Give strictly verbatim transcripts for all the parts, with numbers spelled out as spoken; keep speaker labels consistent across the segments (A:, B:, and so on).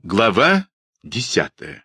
A: Глава десятая.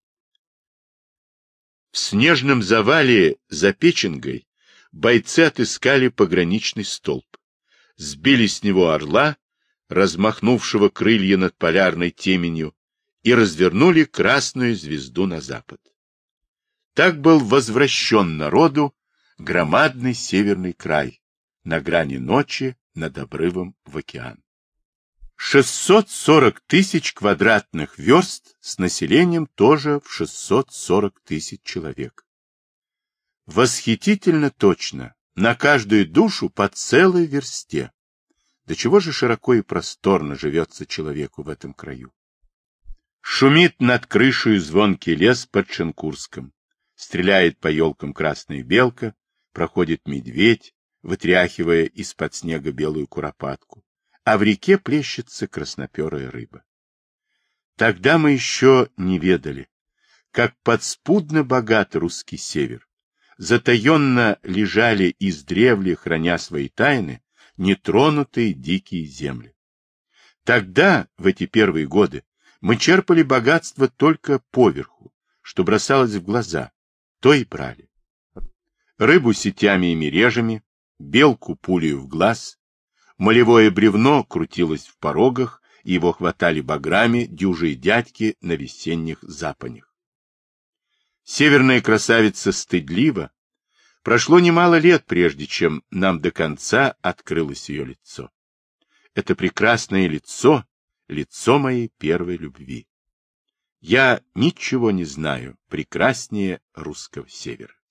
A: В снежном завале за Печенгой бойцы отыскали пограничный столб, сбили с него орла, размахнувшего крылья над полярной теменью, и развернули красную звезду на запад. Так был возвращен народу громадный северный край, на грани ночи над обрывом в океан. шестьсот сорок тысяч квадратных верст с населением тоже в шестьсот сорок тысяч человек. Восхитительно точно, на каждую душу по целой версте. До чего же широко и просторно живется человеку в этом краю. Шумит над крышей звонкий лес под Шенкурском. Стреляет по елкам красная белка, проходит медведь, вытряхивая из-под снега белую куропатку. А в реке плещется красноперая рыба. Тогда мы еще не ведали, как подспудно богат русский север. Затаенно лежали издревле, храня свои тайны, нетронутые дикие земли. Тогда, в эти первые годы, мы черпали богатство только поверху, что бросалось в глаза, то и брали. Рыбу сетями и мережами, белку пулею в глаз. Молевое бревно крутилось в порогах, и его хватали баграми дюжие дядьки на весенних запанях. Северная красавица стыдливо. Прошло немало лет, прежде чем нам до конца открылось ее лицо. Это прекрасное лицо, лицо моей первой любви. Я ничего не знаю прекраснее русского севера.